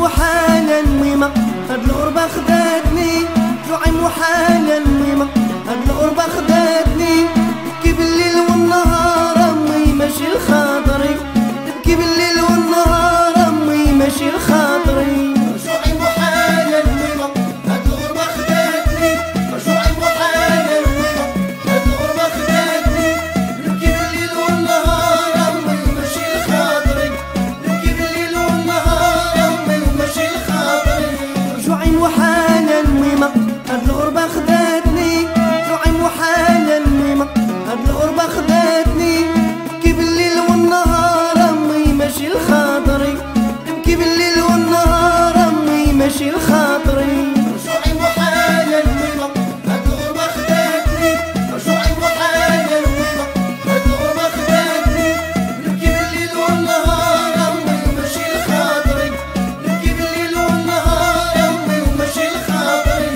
محالا الميمة هاد الغربة خداتني، جوعي محالا الميمة هاد الغربة خداتني. تبكي بالليل والنهار امي ماشي لخاطري، تبكي بالليل والنهار امي ماشي لخاطري. جوعي محالا الميمة هاد الغربة خداتني، جوعي محالا الميمة هاد الغربة خداتني. نبكي بالليل والنهار امي ماشي لخاطري، نبكي بالليل والنهار امي ماشي لخاطري. جوعي محالا الميمة هاد الغربة خداتني، جوعي محالا الميمة هاد الغربة خداتني. تبكي بالليل والنهار امي ماشي لخاطري، تبكي بالليل والنهار امي ماشي لخاطري. جوعي محالا الميمة هاد الغربة خداتني، جوعي محالا الميمة هاد الغربة خداتني. نبكي بالليل والنهار امي ماشي لخاطري، نبكي بالليل والنهار امي ماشي لخاطري.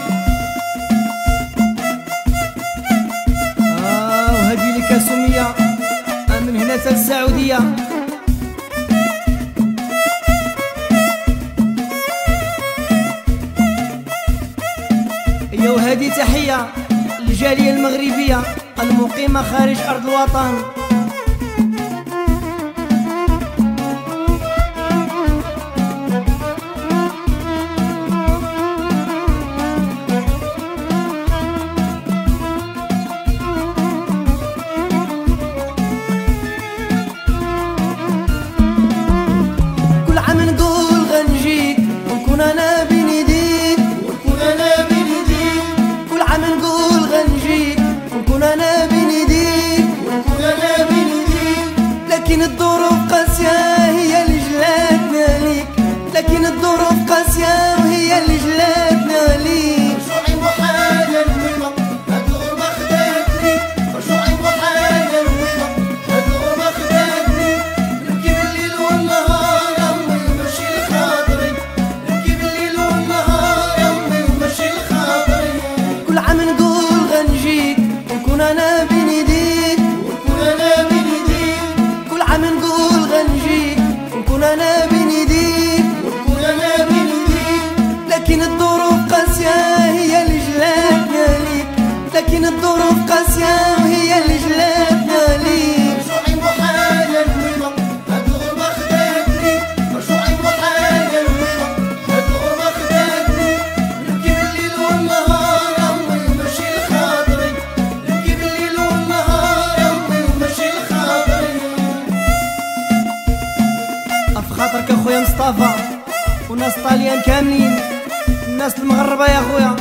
وهذه لك يا سمية من هنا حتى السعودية. هي وهذه تحية للجالية المغربية المقيمة خارج أرض الوطن. كل عام نقول غنجيك ونكون أنا بين يديك، ونكون انا بين يديك، كل عام نقول غنجيك ونكون أنا بين يديك. ونكون انا بين يديك. لكن الظروف قاسية هي اللي جلاتنا ليك، لكن الظروف قاسية وهي اللي جلاتنا ليك. جوعي محالا الميمة هاد الغربة خداتني، جوعي محالا الميمة هاد الغربة خداتني. نبكي بالليل والنهار امي ماشي لخاطري، نبكي بالليل والنهار امي ماشي لخاطري. كل عام نقول غنجيك ونكون أنا بين يديك، ونكون انا بين يديك، كل عام نقول غنجيك ونكون أنا بين يديك. ونكون انا بين يديك. لكن الظروف قاسية هي اللي جلاتنا ليك، لكن الظروف قاسية وهي اللي جلاتنا ليك. جوعي محالا الميمة هاد الغربة خداتني، جوعي محالا الميمة هاد الغربة خداتني. نبكي بالليل والنهار امي ماشي لخاطري، نبكي بالليل والنهار امي ماشي لخاطري. في خاطرك اخويا مصطفى والناس طاليان كاملين، الناس المغربة يا اخويا.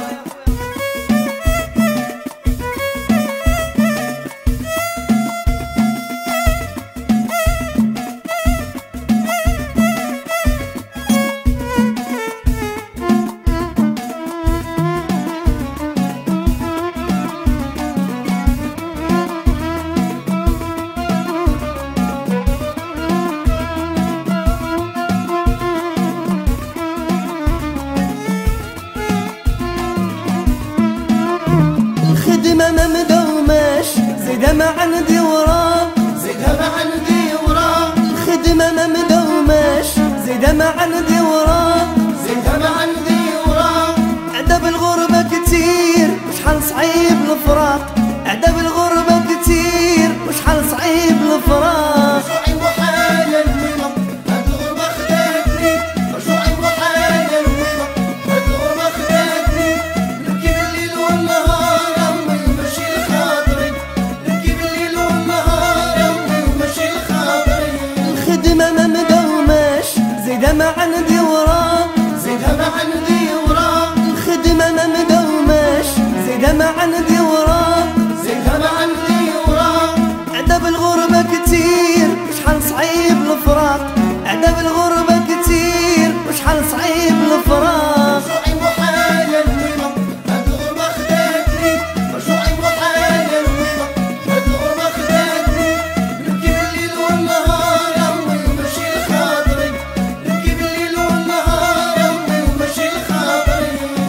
الخدمة ما مدوماش زيدها ما عندي وراك، زيدها ما عندي وراك، الخدمة ما مدوماش زيدها ما عندي وراك. زيدها ما عندي وراك. عذاب الغربة كتير وشحال صعيب الفراق، عذاب الغربة كتير وشحال صعيب الفراق. جوعي محالا الميمة هاد الغربة خداتني، جوعي محالا الميمة هاد الغربة خداتني. نبكي بالليل والنهار امي ماشي لخاطري، نبكي بالليل والنهار امي ماشي لخاطري. الخدمة ما مدوماش زيدها ما عندي وراك، زيدها ما عندي وراك، الخدمة ما مدوماش زيدها ما عندي وراك. زيدها ما عندي وراك. عذاب الغربة كتير وشحال صعيب الفراق، عذاب الغربة كتير وشحال صعيب الفراق. جوعي محالا الميمة هاد الغربة خداتني، جوعي محالا الميمة هاد الغربة خداتني. نبكي بالليل والنهار امي ماشي لخاطري، نبكي بالليل والنهار امي ماشي لخاطري.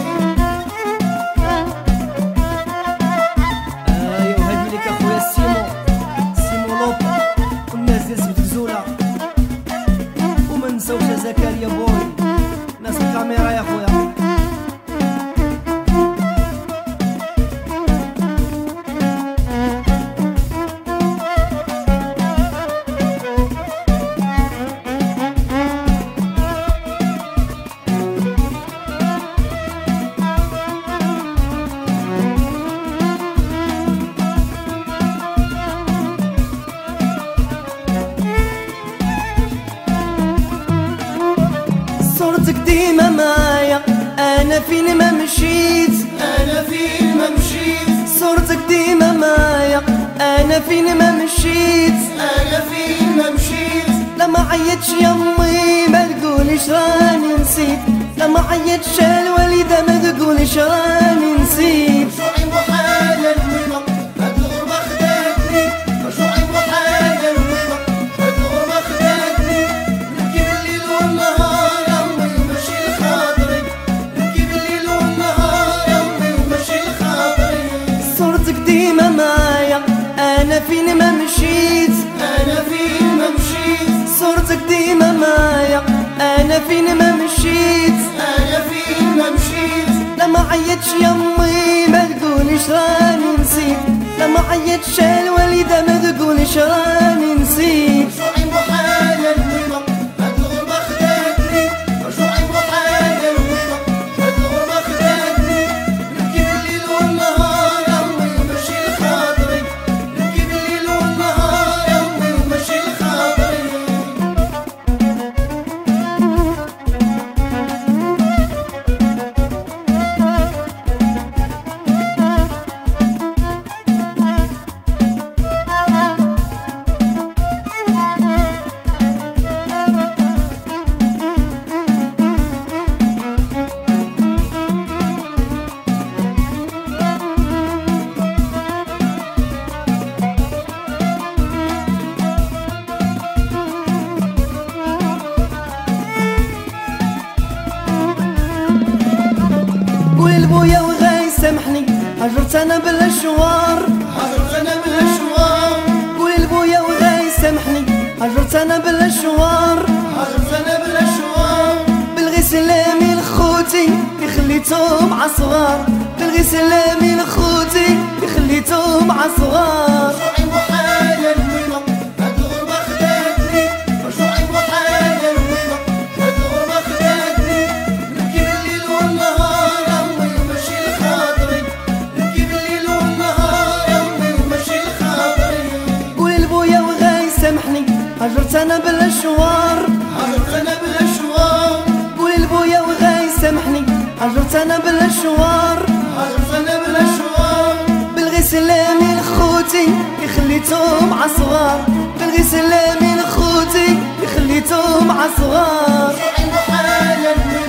وهذه لك اخويا سيمو لوطا والناس ديال زكريا بوي. ناس الكاميرا يا خويا. صورتك ديما معايا انا فين ما مشيت، انا فين ما مشيت، صورتك ديما معايا انا فين ما مشيت، انا فين ما مشيت. لما عيطش يمي ما تقوليش راني نسيت، لما عيطش الوالدة ما تقوليش راني نسيت. رجوعي محال المنى هاد الغربة خداتني، رجوعي محال المنى هاد الغربة خداتني. نبكي بالليل والنهار يمي ماشي لخاطري، نبكي بالليل والنهار يمي ماشي لخاطري. صورتك ديما معايا انا فين ما مشيت، انا فين ما مشيت، صورتك ديما معايا انا فين ما مشيت، انا فين ما مشيت. لما عيطش يمي ما تقوليش راني نسيت، لما عيطش الوالدة ما تقوليش راني نسيت. رجوعي محال المنى هاد الغربة خداتني، رجوعي محال المنى هاد الغربة خداتني. نبكي بالليل والنهار يمي ماشي لخاطري، نبكي بالليل والنهار يمي ماشي لخاطري. قول لبويا وغاي سامحني هجرت انا بالاشوار، هجرت انا بالاشوار، قول لبويا وغاي سامحني هجرت انا بالاشوار، هجرت انا بالاشوار. بالغسلامي لخوتي اللي خليتهم عصغار، بالغسلامي لخوتي اللي خليتهم عصغار. رجوعي محال المنى هاد الغربة خداتني، رجوعي محال المنى هاد الغربة خداتني. نبكي بالليل والنهار يمي ماشي لخاطري، نبكي بالليل والنهار يمي ماشي لخاطري. قول لبويا وغاي سامحني هجرت انا بالاشوار، هجرت انا بالاشوار، قول لبويا وغاي سامحني هجرت انا بالاشوار، هجرت انا بالاشوار. بالغسلامي لخوتي اللي خليتهم عصغار، بالغسلامي لخوتي اللي خليتهم عصغار. رجوعي محال المنى